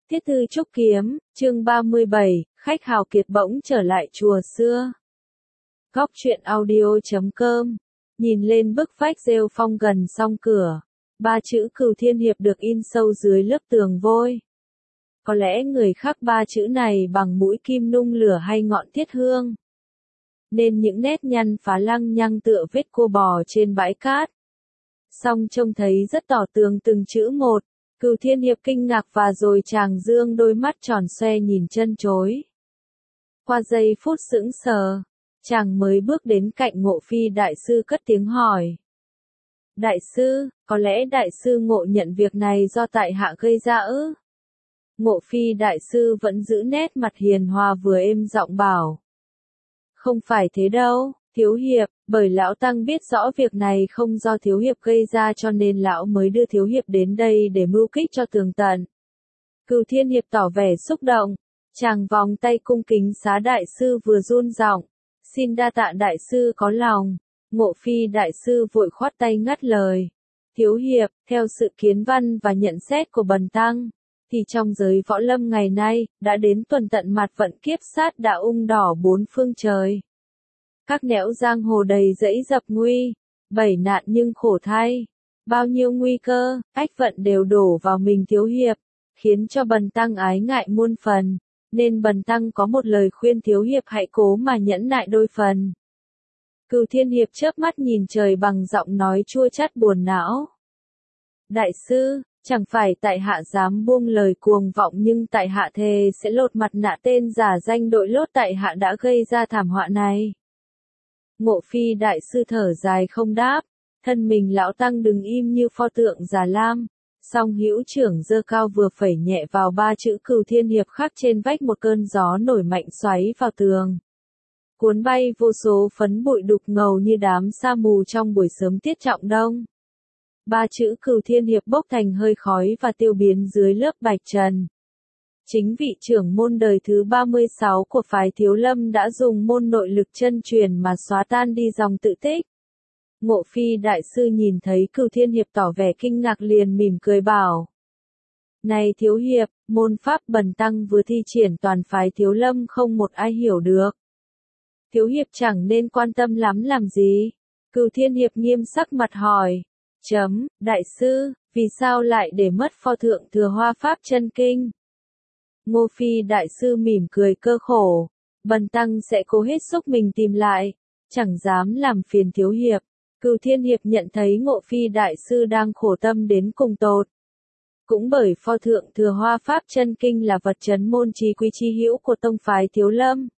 Tiết Thư Trúc Kiếm, chương 37, khách hào kiệt bỗng trở lại chùa xưa. Góc truyện audio.com. Nhìn lên bức vách rêu phong gần song cửa, ba chữ Cửu Thiên Hiệp được in sâu dưới lớp tường vôi. Có lẽ người khắc ba chữ này bằng mũi kim nung lửa hay ngọn thiết hương, nên những nét nhăn phá lăng nhăng tựa vết cua bò trên bãi cát. Song trông thấy rất tỏ tường từng chữ một. Cửu Thiên Hiệp kinh ngạc và rồi chàng dương đôi mắt tròn xoe nhìn chân chối. Qua giây phút sững sờ, chàng mới bước đến cạnh Ngộ Phi đại sư cất tiếng hỏi. Đại sư, có lẽ đại sư ngộ nhận việc này do tại hạ gây ra ư? Ngộ Phi đại sư vẫn giữ nét mặt hiền hòa vừa êm giọng bảo. Không phải thế đâu, Thiếu Hiệp, bởi lão tăng biết rõ việc này không do Thiếu Hiệp gây ra cho nên lão mới đưa Thiếu Hiệp đến đây để mưu kích cho tường tận. Cửu Thiên Hiệp tỏ vẻ xúc động, chàng vòng tay cung kính xá đại sư vừa run giọng, xin đa tạ đại sư có lòng. Ngộ Phi đại sư vội khoát tay ngắt lời. Thiếu Hiệp, theo sự kiến văn và nhận xét của bần tăng, thì trong giới võ lâm ngày nay, đã đến tuần tận mặt vận kiếp sát đã ung đỏ bốn phương trời. Các nẻo giang hồ đầy dẫy dập nguy, bảy nạn nhưng khổ thay. Bao nhiêu nguy cơ, ách vận đều đổ vào mình Thiếu Hiệp, khiến cho bần tăng ái ngại muôn phần, nên bần tăng có một lời khuyên Thiếu Hiệp hãy cố mà nhẫn nại đôi phần. Cửu Thiên Hiệp chớp mắt nhìn trời bằng giọng nói chua chát buồn não. Đại sư, chẳng phải tại hạ dám buông lời cuồng vọng nhưng tại hạ thề sẽ lột mặt nạ tên giả danh đội lốt tại hạ đã gây ra thảm họa này. Ngộ Phi đại sư thở dài không đáp, thân mình lão tăng đứng im như pho tượng già lam, song hữu trưởng giơ cao vừa phẩy nhẹ vào ba chữ Cửu Thiên Hiệp khắc trên vách, một cơn gió nổi mạnh xoáy vào tường, cuốn bay vô số phấn bụi đục ngầu như đám sa mù trong buổi sớm tiết trọng đông. Ba chữ Cửu Thiên Hiệp bốc thành hơi khói và tiêu biến dưới lớp bạch trần. Chính vị trưởng môn đời thứ 36 của phái Thiếu Lâm đã dùng môn nội lực chân truyền mà xóa tan đi dòng tự tích. Ngộ Phi đại sư nhìn thấy Cửu Thiên Hiệp tỏ vẻ kinh ngạc liền mỉm cười bảo. Này Thiếu Hiệp, môn pháp bần tăng vừa thi triển toàn phái Thiếu Lâm không một ai hiểu được. Thiếu Hiệp chẳng nên quan tâm lắm làm gì? Cửu Thiên Hiệp nghiêm sắc mặt hỏi. Đại sư, vì sao lại để mất pho thượng thừa Hoa Pháp chân kinh? Ngô Phi đại sư mỉm cười cơ khổ. Bần tăng sẽ cố hết sức mình tìm lại, chẳng dám làm phiền Thiếu Hiệp. Cửu Thiên Hiệp nhận thấy Ngộ Phi đại sư đang khổ tâm đến cùng tột. Cũng bởi pho thượng thừa Hoa Pháp chân kinh là vật trấn môn chí quý chi hữu của tông phái Thiếu Lâm.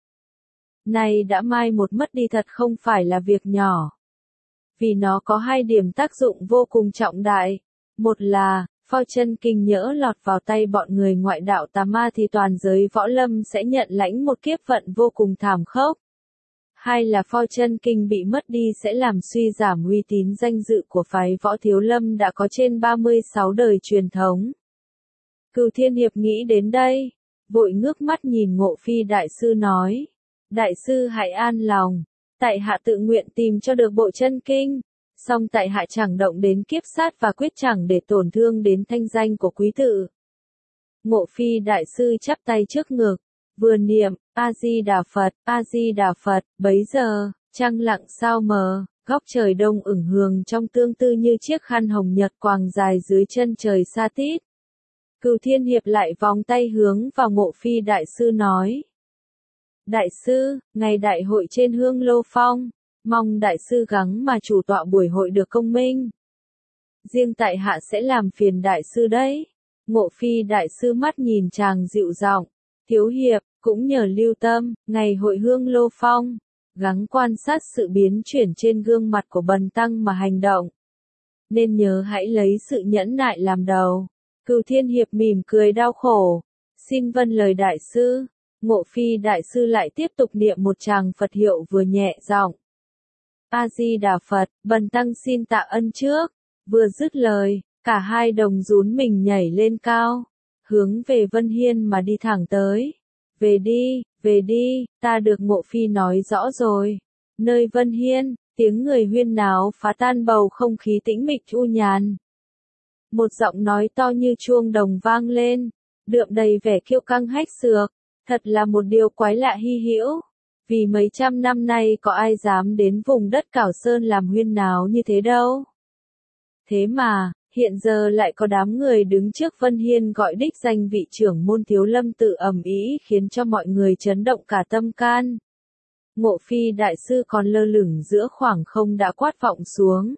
Này đã mai một mất đi thật không phải là việc nhỏ. Vì nó có hai điểm tác dụng vô cùng trọng đại. Một là, pho chân kinh nhỡ lọt vào tay bọn người ngoại đạo tà ma thì toàn giới võ lâm sẽ nhận lãnh một kiếp vận vô cùng thảm khốc. Hai là pho chân kinh bị mất đi sẽ làm suy giảm uy tín danh dự của phái võ Thiếu Lâm đã có trên 36 đời truyền thống. Cửu Thiên Hiệp nghĩ đến đây, vội ngước mắt nhìn Ngộ Phi đại sư nói. Đại sư hãy an lòng, tại hạ tự nguyện tìm cho được bộ chân kinh, song tại hạ chẳng động đến kiếp sát và quyết chẳng để tổn thương đến thanh danh của quý tự. Ngộ Phi đại sư chắp tay trước ngực, vừa niệm, A-di-đà Phật, A-di-đà Phật, bấy giờ, trăng lặng sao mờ, góc trời đông ửng hường trong tương tư như chiếc khăn hồng nhật quàng dài dưới chân trời xa tít. Cửu Thiên Hiệp lại vòng tay hướng vào Ngộ Phi đại sư nói. Đại sư, ngày đại hội trên Hương Lô Phong, mong đại sư gắng mà chủ tọa buổi hội được công minh. Riêng tại hạ sẽ làm phiền đại sư đấy. Ngộ Phi đại sư mắt nhìn chàng dịu giọng. Thiếu Hiệp, cũng nhờ lưu tâm, ngày hội Hương Lô Phong, gắng quan sát sự biến chuyển trên gương mặt của bần tăng mà hành động. Nên nhớ hãy lấy sự nhẫn nại làm đầu. Cửu Thiên Hiệp mỉm cười đau khổ. Xin vâng lời đại sư. Ngộ Phi đại sư lại tiếp tục niệm một tràng Phật hiệu vừa nhẹ giọng. A-di-đà Phật, bần tăng xin tạ ân trước. Vừa dứt lời, cả hai đồng rún mình nhảy lên cao, hướng về Vân Hiên mà đi thẳng tới. Về đi, ta được Ngộ Phi nói rõ rồi. Nơi Vân Hiên, tiếng người huyên náo phá tan bầu không khí tĩnh mịch u nhàn. Một giọng nói to như chuông đồng vang lên. đượm đầy vẻ kiêu căng hách xược, thật là một điều quái lạ hy hữu. Vì mấy trăm năm nay có ai dám đến vùng đất Cảo Sơn làm huyên náo như thế đâu. Thế mà, hiện giờ lại có đám người đứng trước Vân Hiên gọi đích danh vị trưởng môn Thiếu Lâm Tự ầm ĩ khiến cho mọi người chấn động cả tâm can. Ngộ Phi đại sư còn lơ lửng giữa khoảng không đã quát vọng xuống.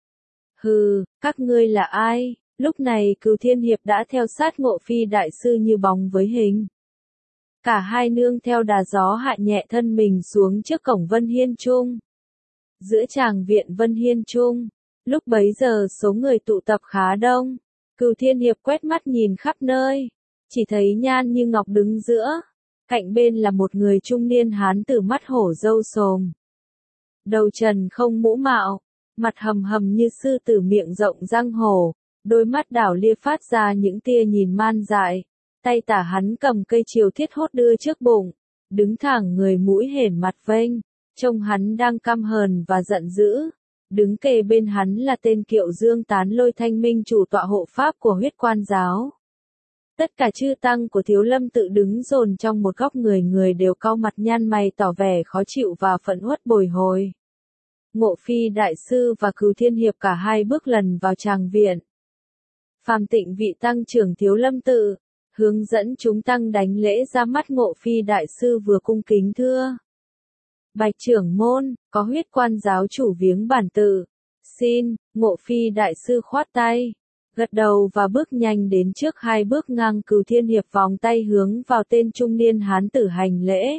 Hừ, các ngươi là ai? Lúc này Cửu Thiên Hiệp đã theo sát Ngộ Phi đại sư như bóng với hình. Cả hai nương theo đà gió hạ nhẹ thân mình xuống trước cổng Vân Hiên Trung. Giữa tràng viện Vân Hiên Trung, lúc bấy giờ số người tụ tập khá đông. Cửu Thiên Hiệp quét mắt nhìn khắp nơi, chỉ thấy Nhan Như Ngọc đứng giữa, cạnh bên là một người trung niên hán tử mắt hổ râu xồm. Đầu trần không mũ mạo, mặt hầm hầm như sư tử miệng rộng răng hổ, đôi mắt đảo lia phát ra những tia nhìn man dại. Tay tả hắn cầm cây chiều thiết hốt đưa trước bụng, đứng thẳng người mũi hển mặt vênh, trông hắn đang căm hờn và giận dữ. Đứng kề bên hắn là tên Kiệu Dương Tán Lôi Thanh Minh chủ tọa hộ pháp của Huyết Quan giáo. Tất cả chư tăng của Thiếu Lâm Tự đứng dồn trong một góc, người người đều cau mặt nhăn mày tỏ vẻ khó chịu và phẫn uất bồi hồi. Ngộ Phi đại sư và Cửu Thiên Hiệp cả hai bước lần vào tràng viện. Phàm Tịnh vị tăng trưởng Thiếu Lâm Tự, hướng dẫn chúng tăng đánh lễ ra mắt Ngộ Phi đại sư vừa cung kính thưa. Bạch trưởng môn, có Huyết Quan giáo chủ viếng bản tự. Xin, Ngộ Phi đại sư khoát tay, gật đầu và bước nhanh đến trước hai bước ngang. Cửu Thiên Hiệp vòng tay hướng vào tên trung niên hán tử hành lễ.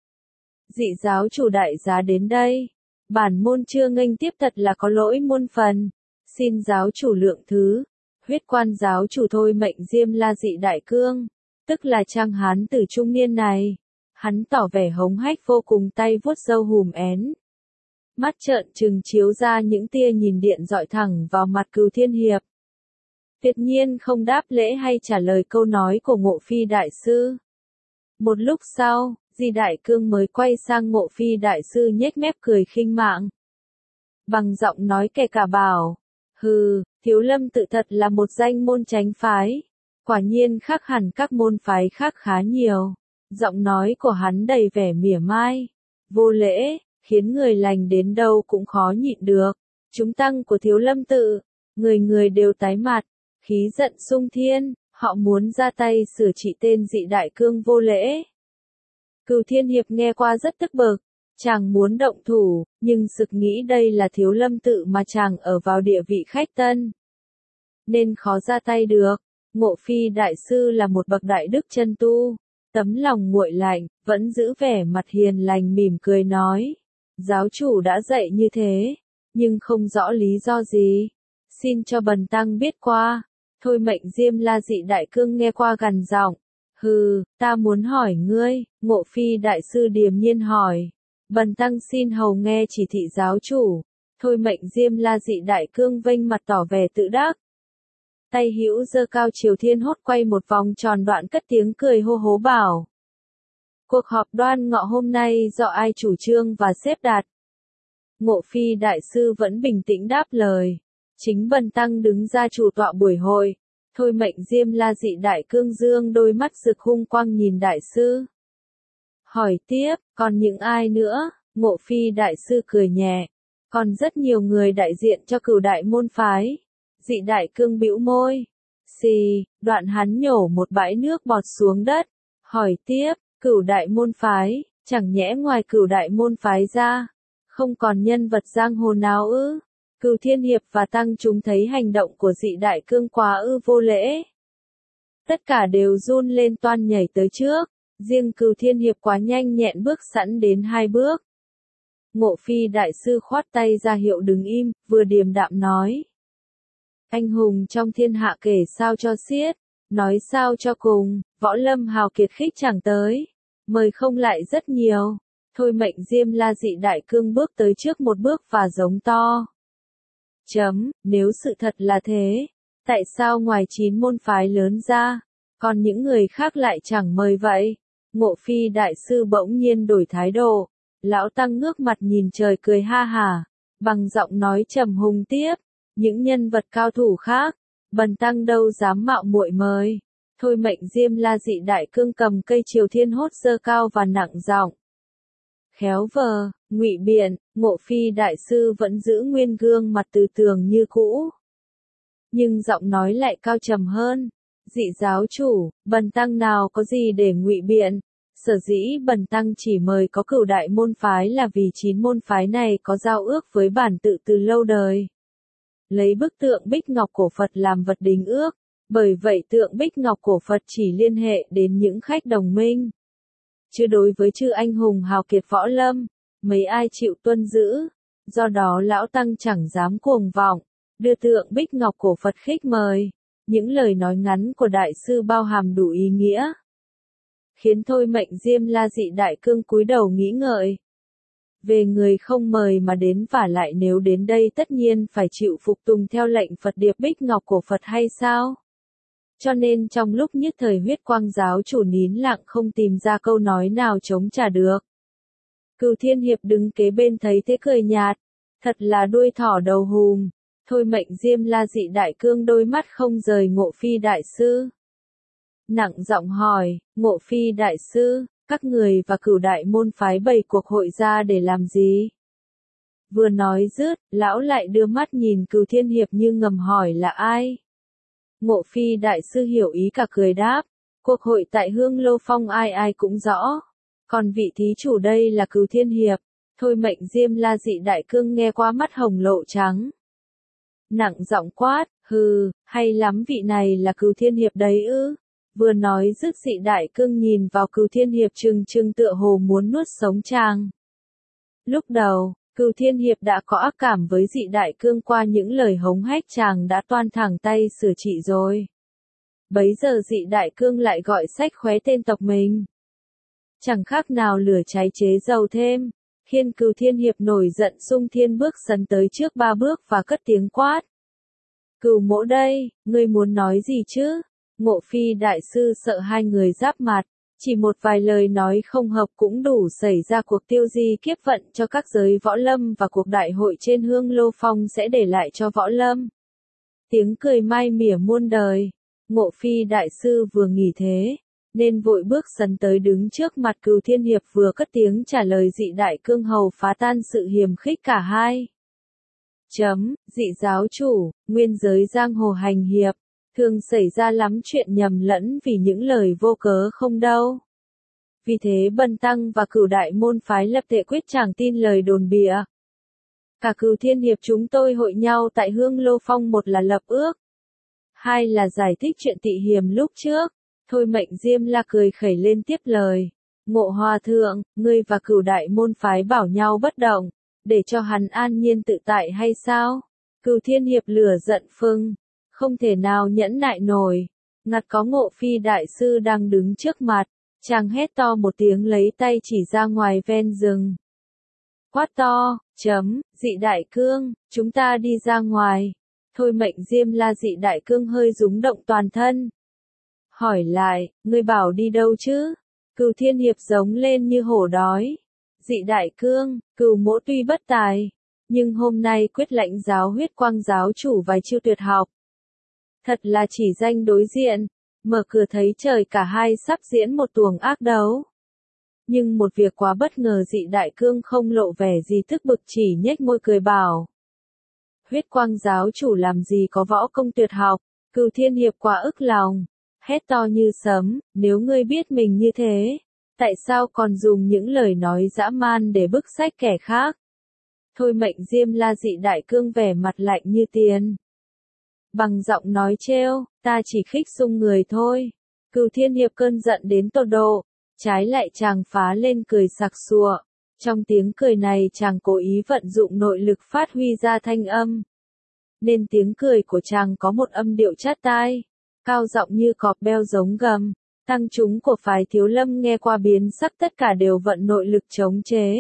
Dị giáo chủ đại giá đến đây. Bản môn chưa nghênh tiếp, thật là có lỗi muôn phần. Xin giáo chủ lượng thứ. Huyết Quan giáo chủ thôi mệnh Diêm La Dị Đại Cương, tức là trang hán tử trung niên này. Hắn tỏ vẻ hống hách vô cùng, tay vuốt râu hùm én. Mắt trợn trừng chiếu ra những tia nhìn điện dọi thẳng vào mặt Cửu Thiên Hiệp. Tuyệt nhiên không đáp lễ hay trả lời câu nói của Ngộ Phi đại sư. Một lúc sau, Di Đại Cương mới quay sang Ngộ Phi đại sư nhếch mép cười khinh mạng. Bằng giọng nói kẻ cả bảo, hừ, Thiếu Lâm Tự thật là một danh môn chánh phái. Quả nhiên khác hẳn các môn phái khác khá nhiều. Giọng nói của hắn đầy vẻ mỉa mai, vô lễ, khiến người lành đến đâu cũng khó nhịn được. Chúng tăng của Thiếu Lâm Tự, người người đều tái mặt, khí giận sung thiên, họ muốn ra tay sửa trị tên Dị Đại Cương vô lễ. Cửu Thiên Hiệp nghe qua rất tức bực, chàng muốn động thủ, nhưng sực nghĩ đây là Thiếu Lâm Tự mà chàng ở vào địa vị khách tân, nên khó ra tay được. Ngộ Phi đại sư là một bậc đại đức chân tu, tấm lòng nguội lạnh, vẫn giữ vẻ mặt hiền lành mỉm cười nói. Giáo chủ đã dạy như thế, nhưng không rõ lý do gì. Xin cho bần tăng biết qua. Thôi mệnh Diêm La Dị Đại Cương nghe qua gằn giọng. Hừ, ta muốn hỏi ngươi. Ngộ Phi đại sư điềm nhiên hỏi. Bần tăng xin hầu nghe chỉ thị giáo chủ. Thôi mệnh Diêm La Dị Đại Cương vênh mặt tỏ vẻ tự đắc. Tay hữu giơ cao Triều Thiên hốt quay một vòng tròn, đoạn cất tiếng cười hô hố bảo. Cuộc họp Đoan Ngọ hôm nay do ai chủ trương và xếp đặt? Ngộ Phi đại sư vẫn bình tĩnh đáp lời. Chính bần tăng đứng ra chủ tọa buổi hội. Thôi mệnh Diêm La Dị Đại Cương dương đôi mắt rực hung quang nhìn đại sư. Hỏi tiếp, còn những ai nữa? Ngộ Phi đại sư cười nhẹ. Còn rất nhiều người đại diện cho Cửu đại môn phái. Dị Đại Cương bĩu môi. Xì, đoạn hắn nhổ một bãi nước bọt xuống đất. Hỏi tiếp, Cửu đại môn phái, chẳng nhẽ ngoài Cửu đại môn phái ra, không còn nhân vật giang hồ nào ư? Cửu Thiên Hiệp và tăng chúng thấy hành động của Dị Đại Cương quá ư vô lễ. Tất cả đều run lên toan nhảy tới trước, riêng Cửu Thiên Hiệp quá nhanh nhẹn bước sẵn đến hai bước. Ngộ Phi đại sư khoát tay ra hiệu đứng im, vừa điềm đạm nói. Anh hùng trong thiên hạ kể sao cho xiết, nói sao cho cùng, võ lâm hào kiệt khích chẳng tới, mời không lại rất nhiều. Thôi mệnh Diêm La Dị Đại Cương bước tới trước một bước và giống to. Nếu sự thật là thế, tại sao ngoài 9 môn phái lớn ra, còn những người khác lại chẳng mời vậy? Ngộ Phi đại sư bỗng nhiên đổi thái độ, lão tăng ngước mặt nhìn trời cười ha hả, bằng giọng nói trầm hùng tiếp, những nhân vật cao thủ khác, bần tăng đâu dám mạo muội mời. Thôi Mệnh Diêm La dị đại cương cầm cây Triều Thiên hốt giơ cao và nặng giọng. Khéo vờ, ngụy biện, Ngộ Phi đại sư vẫn giữ nguyên gương mặt từ tường như cũ. Nhưng giọng nói lại cao trầm hơn. Dị giáo chủ, bần tăng nào có gì để ngụy biện. Sở dĩ bần tăng chỉ mời có Cửu đại môn phái là vì 9 môn phái này có giao ước với bản tự từ lâu đời. Lấy bức tượng bích ngọc cổ Phật làm vật đính ước, bởi vậy tượng bích ngọc cổ Phật chỉ liên hệ đến những khách đồng minh. Chứ đối với chư anh hùng hào kiệt võ lâm, mấy ai chịu tuân giữ, do đó lão tăng chẳng dám cuồng vọng, đưa tượng bích ngọc cổ Phật khích mời. Những lời nói ngắn của đại sư bao hàm đủ ý nghĩa, khiến Thôi Mệnh Diêm La dị đại cương cúi đầu nghĩ ngợi. Về người không mời mà đến, vả lại nếu đến đây tất nhiên phải chịu phục tùng theo lệnh Phật điệp bích ngọc cổ Phật hay sao? Cho nên trong lúc nhất thời Huyết Quang giáo chủ nín lặng không tìm ra câu nói nào chống trả được. Cửu Thiên Hiệp đứng kế bên thấy thế cười nhạt, thật là đuôi thỏ đầu hùm. Thôi Mệnh Diêm La dị đại cương đôi mắt không rời Ngộ Phi đại sư. Nặng giọng hỏi, Ngộ Phi đại sư, các người và Cửu đại môn phái bày cuộc hội ra để làm gì? Vừa nói dứt, lão lại đưa mắt nhìn Cửu Thiên Hiệp như ngầm hỏi là ai? Ngộ Phi đại sư hiểu ý cả cười đáp, cuộc hội tại Hương Lô Phong ai ai cũng rõ. Còn vị thí chủ đây là Cửu Thiên Hiệp. Thôi Mệnh Diêm La dị đại cương nghe qua mắt hồng lộ trắng. Nặng giọng quát, hừ, hay lắm, vị này là Cửu Thiên Hiệp đấy ư? Vừa nói dứt dị đại cương nhìn vào Cửu Thiên Hiệp trừng trừng tựa hồ muốn nuốt sống chàng. Lúc đầu, Cửu Thiên Hiệp đã có ác cảm với dị đại cương qua những lời hống hách chàng đã toan thẳng tay sửa trị rồi. Bấy giờ dị đại cương lại gọi sách khóe tên tộc mình. Chẳng khác nào lửa cháy chế dầu thêm, khiến Cửu Thiên Hiệp nổi giận xung thiên bước sấn tới trước 3 bước và cất tiếng quát. Cửu mỗ đây, ngươi muốn nói gì chứ? Ngộ Phi đại sư sợ hai người giáp mặt, chỉ một vài lời nói không hợp cũng đủ xảy ra cuộc tiêu di kiếp vận cho các giới võ lâm, và cuộc đại hội trên Hương Lô Phong sẽ để lại cho võ lâm tiếng cười mai mỉa muôn đời. Ngộ Phi đại sư vừa nghĩ thế, nên vội bước sấn tới đứng trước mặt Cửu Thiên Hiệp vừa cất tiếng trả lời dị đại cương hầu phá tan sự hiềm khích cả hai. Dị giáo chủ, nguyên giới giang hồ hành hiệp, thường xảy ra lắm chuyện nhầm lẫn vì những lời vô cớ không đâu. Vì thế bần tăng và Cửu đại môn phái lập thể quyết chẳng tin lời đồn bịa. Cả Cửu Thiên Hiệp chúng tôi hội nhau tại Hương Lô Phong, một là lập ước, hai là giải thích chuyện tị hiềm lúc trước. Thôi Mệnh Diêm La cười khẩy lên tiếp lời. Ngộ hòa thượng, ngươi và Cửu đại môn phái bảo nhau bất động, để cho hắn an nhiên tự tại hay sao? Cửu Thiên Hiệp lửa giận phừng, không thể nào nhẫn nại nổi. Ngặt có Ngộ Phi đại sư đang đứng trước mặt, chàng hét to một tiếng lấy tay chỉ ra ngoài ven rừng. Quát to, dị đại cương, chúng ta đi ra ngoài. Thôi Mệnh Diêm La dị đại cương hơi rúng động toàn thân. Hỏi lại, ngươi bảo đi đâu chứ? Cửu Thiên Hiệp giống lên như hổ đói. Dị đại cương, Cửu mỗ tuy bất tài, nhưng hôm nay quyết lãnh giáo Huyết Quang giáo chủ vài chiêu tuyệt học. Thật là chỉ danh đối diện, mở cửa thấy trời, cả hai sắp diễn một tuồng ác đấu. Nhưng một việc quá bất ngờ, dị đại cương không lộ vẻ gì tức bực, chỉ nhếch môi cười bảo. Huyết Quang giáo chủ làm gì có võ công tuyệt học? Cửu Thiên Hiệp quá ức lòng, hét to như sấm, nếu ngươi biết mình như thế, tại sao còn dùng những lời nói dã man để bức xách kẻ khác? Thôi Mệnh Diêm La dị đại cương vẻ mặt lạnh như tiền. Bằng giọng nói trêu, ta chỉ khích sung người thôi. Cửu Thiên Hiệp cơn giận đến tột độ, trái lại chàng phá lên cười sặc sụa. Trong tiếng cười này chàng cố ý vận dụng nội lực phát huy ra thanh âm, nên tiếng cười của chàng có một âm điệu chát tai, cao giọng như cọp beo giống gầm. Tăng chúng của phái Thiếu Lâm nghe qua biến sắc, tất cả đều vận nội lực chống chế.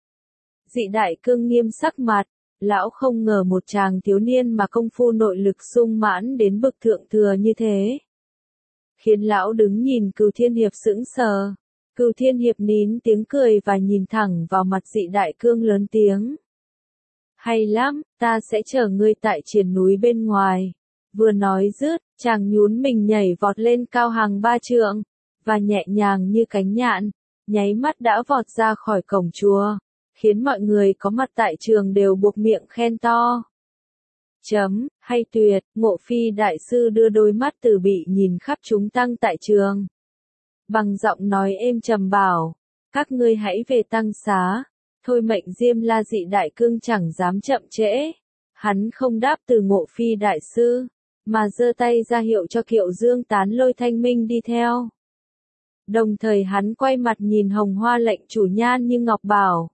Dị đại cương nghiêm sắc mặt, lão không ngờ một chàng thiếu niên mà công phu nội lực sung mãn đến bậc thượng thừa như thế. Khiến lão đứng nhìn Cửu Thiên Hiệp sững sờ. Cửu Thiên Hiệp nín tiếng cười và nhìn thẳng vào mặt dị đại cương lớn tiếng. Hay lắm, ta sẽ chờ ngươi tại triền núi bên ngoài. Vừa nói dứt, Chàng nhún mình nhảy vọt lên cao hàng 3 trượng, và nhẹ nhàng như cánh nhạn, nháy mắt đã vọt ra khỏi cổng chùa, khiến mọi người có mặt tại trường đều buộc miệng khen to. Hay tuyệt, Ngộ Phi đại sư đưa đôi mắt từ bị nhìn khắp chúng tăng tại trường. Bằng giọng nói êm trầm bảo, các ngươi hãy về tăng xá. Thôi mệnh Diêm La Dị đại cương chẳng dám chậm trễ. Hắn không đáp từ Ngộ Phi đại sư, mà giơ tay ra hiệu cho Kiệu Dương Tán Lôi Thanh Minh đi theo. Đồng thời hắn quay mặt nhìn Hồng Hoa lệnh chủ Nhan Như Ngọc bảo: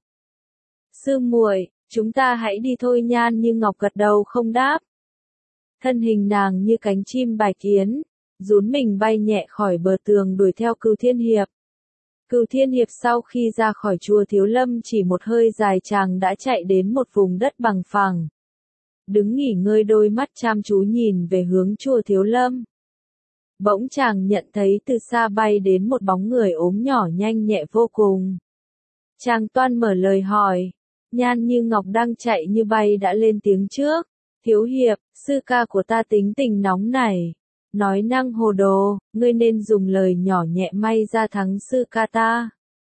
sư muội, chúng ta hãy đi thôi. Nhan Như Ngọc gật đầu không đáp. Thân hình nàng như cánh chim bài kiến, rún mình bay nhẹ khỏi bờ tường đuổi theo Cửu Thiên Hiệp. Cửu Thiên Hiệp sau khi ra khỏi chùa Thiếu Lâm chỉ một hơi dài chàng đã chạy đến một vùng đất bằng phẳng. Đứng nghỉ ngơi, đôi mắt chăm chú nhìn về hướng chùa Thiếu Lâm. Bỗng chàng nhận thấy từ xa bay đến một bóng người ốm nhỏ nhanh nhẹ vô cùng. Chàng toan mở lời hỏi, Nhan Như Ngọc đang chạy như bay đã lên tiếng trước: Thiếu Hiệp, sư ca của ta tính tình nóng nảy, nói năng hồ đồ, ngươi nên dùng lời nhỏ nhẹ may ra thắng sư ca ta.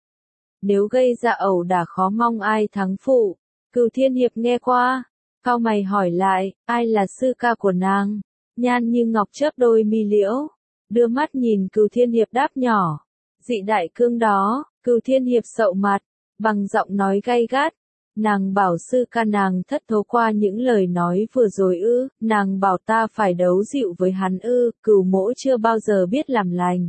Nếu gây ra ẩu đả khó mong ai thắng phụ. Cửu Thiên Hiệp nghe qua, cau mày hỏi lại, ai là sư ca của nàng? Nhan Như Ngọc chớp đôi mi liễu, đưa mắt nhìn Cửu Thiên Hiệp đáp nhỏ: Dị đại cương đó. Cửu Thiên Hiệp sậu mặt, bằng giọng nói gay gắt: nàng bảo sư ca nàng thất thố qua những lời nói vừa rồi ư? Nàng bảo ta phải đấu dịu với hắn ư? Cửu mỗ chưa bao giờ biết làm lành.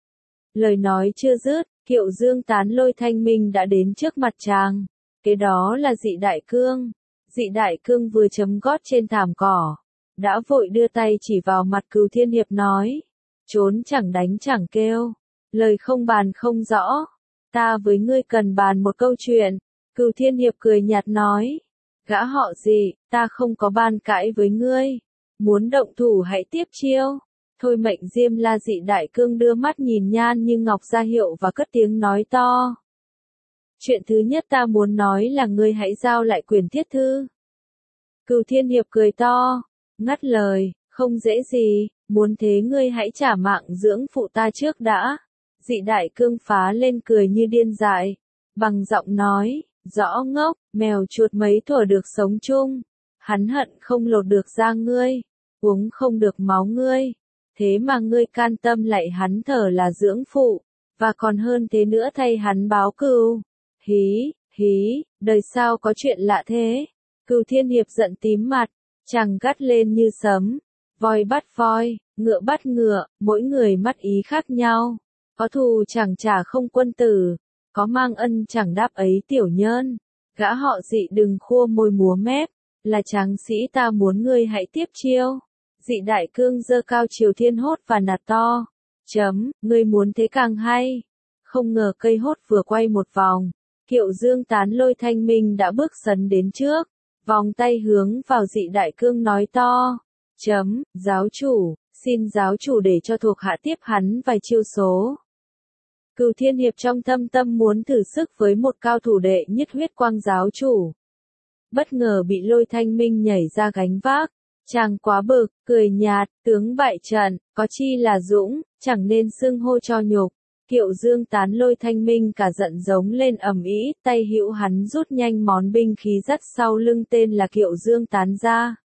Lời nói chưa dứt, Kiệu Dương Tán Lôi Thanh Minh đã đến trước mặt chàng. Cái đó là Dị đại cương. Dị đại cương vừa chấm gót trên thảm cỏ, đã vội đưa tay chỉ vào mặt Cửu Thiên Hiệp nói: trốn chẳng đánh chẳng kêu, lời không bàn không rõ. Ta với ngươi cần bàn một câu chuyện. Cửu Thiên Hiệp cười nhạt nói: gã họ Dị, ta không có ban cãi với ngươi. Muốn động thủ hãy tiếp chiêu. Thôi mệnh Diêm La Dị đại cương đưa mắt nhìn Nhan Như Ngọc ra hiệu và cất tiếng nói to: chuyện thứ nhất ta muốn nói là ngươi hãy giao lại quyền thiết thư. Cửu Thiên Hiệp cười to, ngắt lời: không dễ gì, muốn thế ngươi hãy trả mạng dưỡng phụ ta trước đã. Dị đại cương phá lên cười như điên dại, bằng giọng nói: rõ ngốc, mèo chuột mấy thuở được sống chung. Hắn hận không lột được da ngươi, uống không được máu ngươi. Thế mà ngươi can tâm lạy hắn thở là dưỡng phụ, và còn hơn thế nữa thay hắn báo cừu. Hí, hí, đời sao có chuyện lạ thế? Cửu Thiên Hiệp giận tím mặt, chàng gắt lên như sấm: voi bắt voi, ngựa bắt ngựa, mỗi người mắt ý khác nhau. Có thù chẳng trả không quân tử, có mang ân chẳng đáp ấy tiểu nhân. Gã họ Dị đừng khua môi múa mép, là tráng sĩ ta muốn ngươi hãy tiếp chiêu. Dị đại cương giơ cao chiều thiên hốt và nạt to: ngươi muốn thế càng hay. Không ngờ cây hốt vừa quay một vòng, Kiệu Dương Tán Lôi Thanh Minh đã bước sấn đến trước, vòng tay hướng vào Dị đại cương nói to: giáo chủ, xin giáo chủ để cho thuộc hạ tiếp hắn vài chiêu số. Cửu Thiên Hiệp trong thâm tâm muốn thử sức với một cao thủ đệ nhất huyết quang giáo chủ. Bất ngờ bị Lôi Thanh Minh nhảy ra gánh vác. Chàng quá bực, cười nhạt: tướng bại trận, có chi là dũng, chẳng nên xưng hô cho nhục. Kiệu Dương Tán Lôi Thanh Minh cả giận giống lên ầm ĩ, tay hữu hắn rút nhanh món binh khí dắt sau lưng tên là Kiệu Dương Tán ra.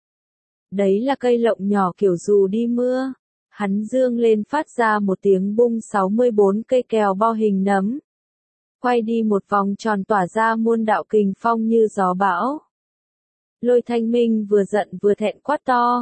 Đấy là cây lộng nhỏ kiểu dù đi mưa. Hắn dương lên phát ra một tiếng bung, 64 cây kèo bo hình nấm. Quay đi một vòng tròn tỏa ra muôn đạo kình phong như gió bão. Lôi Thanh Minh vừa giận vừa thẹn quát to: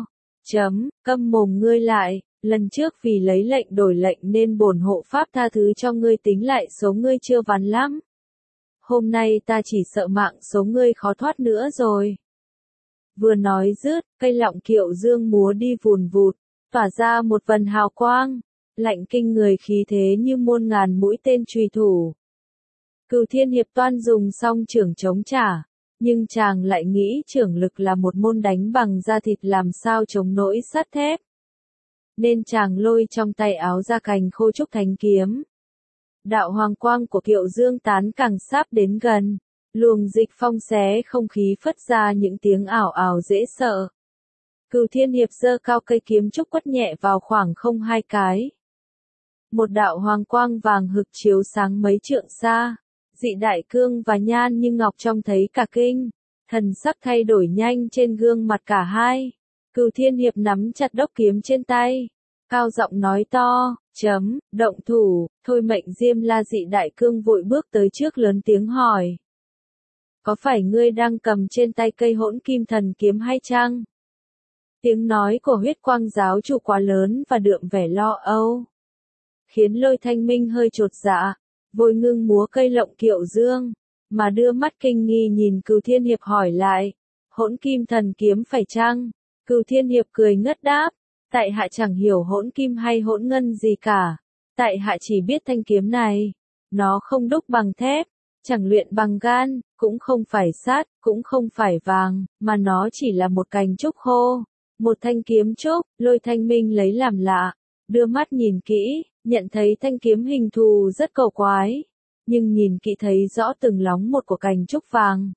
câm mồm ngươi lại, lần trước vì lấy lệnh đổi lệnh nên bổn hộ pháp tha thứ cho ngươi, tính lại số ngươi chưa vắn lắm. Hôm nay ta chỉ sợ mạng số ngươi khó thoát nữa rồi. Vừa nói dứt, cây lọng Kiệu Dương múa đi vùn vụt, tỏa ra một vần hào quang, lạnh kinh người, khí thế như muôn ngàn mũi tên truy thủ. Cửu Thiên Hiệp toan dùng song chưởng chống trả, nhưng chàng lại nghĩ chưởng lực là một môn đánh bằng da thịt, làm sao chống nổi sắt thép. Nên chàng lôi trong tay áo ra cành khô trúc thánh kiếm. Đạo hoàng quang của Kiệu Dương Tán càng sáp đến gần, luồng dịch phong xé không khí phất ra những tiếng ảo ảo dễ sợ. Cửu Thiên Hiệp giơ cao cây kiếm trúc quất nhẹ vào khoảng không hai cái. Một đạo hoàng quang vàng hực chiếu sáng mấy trượng xa. Dị Đại Cương và Nhan Như Ngọc trông thấy cả kinh, thần sắc thay đổi nhanh trên gương mặt cả hai. Cửu Thiên Hiệp nắm chặt đốc kiếm trên tay, cao giọng nói to, động thủ, thôi mệnh Diêm La. Dị Đại Cương vội bước tới trước lớn tiếng hỏi. Có phải ngươi đang cầm trên tay cây Hỗn Kim Thần Kiếm hay chăng? Tiếng nói của Huyết Quang giáo chủ quá lớn và đượm vẻ lo âu, khiến Lôi Thanh Minh hơi chột dạ, vội ngưng múa cây lộng kiệu dương, mà đưa mắt kinh nghi nhìn Cửu Thiên Hiệp hỏi lại, Hỗn Kim Thần Kiếm phải chăng? Cửu Thiên Hiệp cười ngất đáp, tại hạ chẳng hiểu hỗn kim hay hỗn ngân gì cả, tại hạ chỉ biết thanh kiếm này, nó không đúc bằng thép, chẳng luyện bằng gan, cũng không phải sắt, cũng không phải vàng, mà nó chỉ là một cành trúc khô, một thanh kiếm trúc. Lôi Thanh Minh lấy làm lạ, đưa mắt nhìn kỹ, nhận thấy thanh kiếm hình thù rất cổ quái, nhưng nhìn kỹ thấy rõ từng lóng một của cành trúc vàng.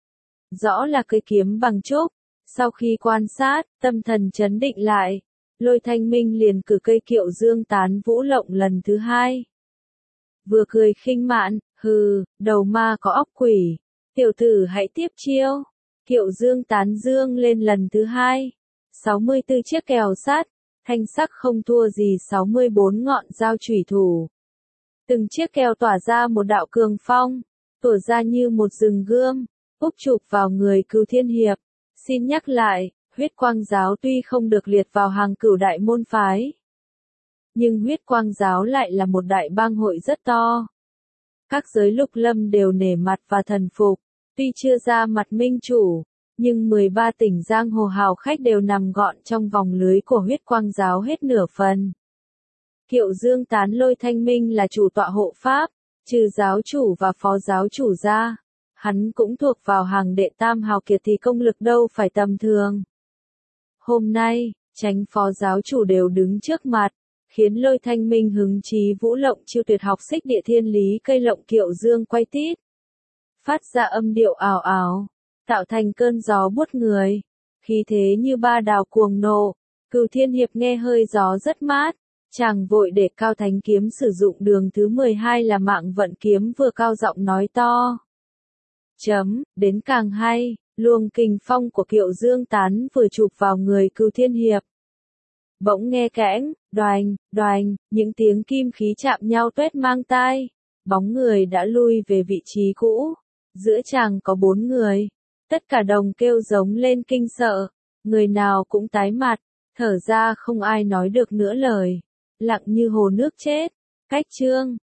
Rõ là cây kiếm bằng trúc. Sau khi quan sát, tâm thần chấn định lại, Lôi Thanh Minh liền cử cây kiệu dương tán vũ lộng lần thứ hai. Vừa cười khinh mạn, hừ, đầu ma có óc quỷ, tiểu tử hãy tiếp chiêu. Kiệu dương tán dương lên lần thứ hai. 64 chiếc kèo sắt, thanh sắc không thua gì 64 ngọn dao chủy thủ. Từng chiếc kèo tỏa ra một đạo cường phong, tỏa ra như một rừng gươm, úp chụp vào người Cửu Thiên Hiệp. Xin nhắc lại, Huyết Quang giáo tuy không được liệt vào hàng cửu đại môn phái, nhưng Huyết Quang giáo lại là một đại bang hội rất to. Các giới lục lâm đều nể mặt và thần phục, tuy chưa ra mặt minh chủ, nhưng 13 tỉnh giang hồ hào khách đều nằm gọn trong vòng lưới của Huyết Quang giáo hết nửa phần. Kiệu dương tán Lôi Thanh Minh là chủ tọa hộ pháp, trừ giáo chủ và phó giáo chủ ra, hắn cũng thuộc vào hàng đệ tam hào kiệt thì công lực đâu phải tầm thường. Hôm nay, chánh phó giáo chủ đều đứng trước mặt, khiến Lôi Thanh Minh hứng chí vũ lộng chiêu tuyệt học xích địa thiên lý cây lộng kiệu dương quay tít. Phát ra âm điệu ào ào, tạo thành cơn gió buốt người, khí thế như ba đào cuồng nộ. Cửu Thiên Hiệp nghe hơi gió rất mát, chàng vội để cao thánh kiếm sử dụng đường thứ 12 là Mạng Vận kiếm vừa cao giọng nói to. Đến càng hay, luồng kình phong của kiệu dương tán vừa chụp vào người Cửu Thiên Hiệp. Bỗng nghe kẽng, đoành, đoành, những tiếng kim khí chạm nhau tuét mang tai, bóng người đã lui về vị trí cũ. Giữa chàng có 4 người, tất cả đồng kêu giống lên kinh sợ, người nào cũng tái mặt, thở ra không ai nói được nữa lời, lặng như hồ nước chết. Cách chương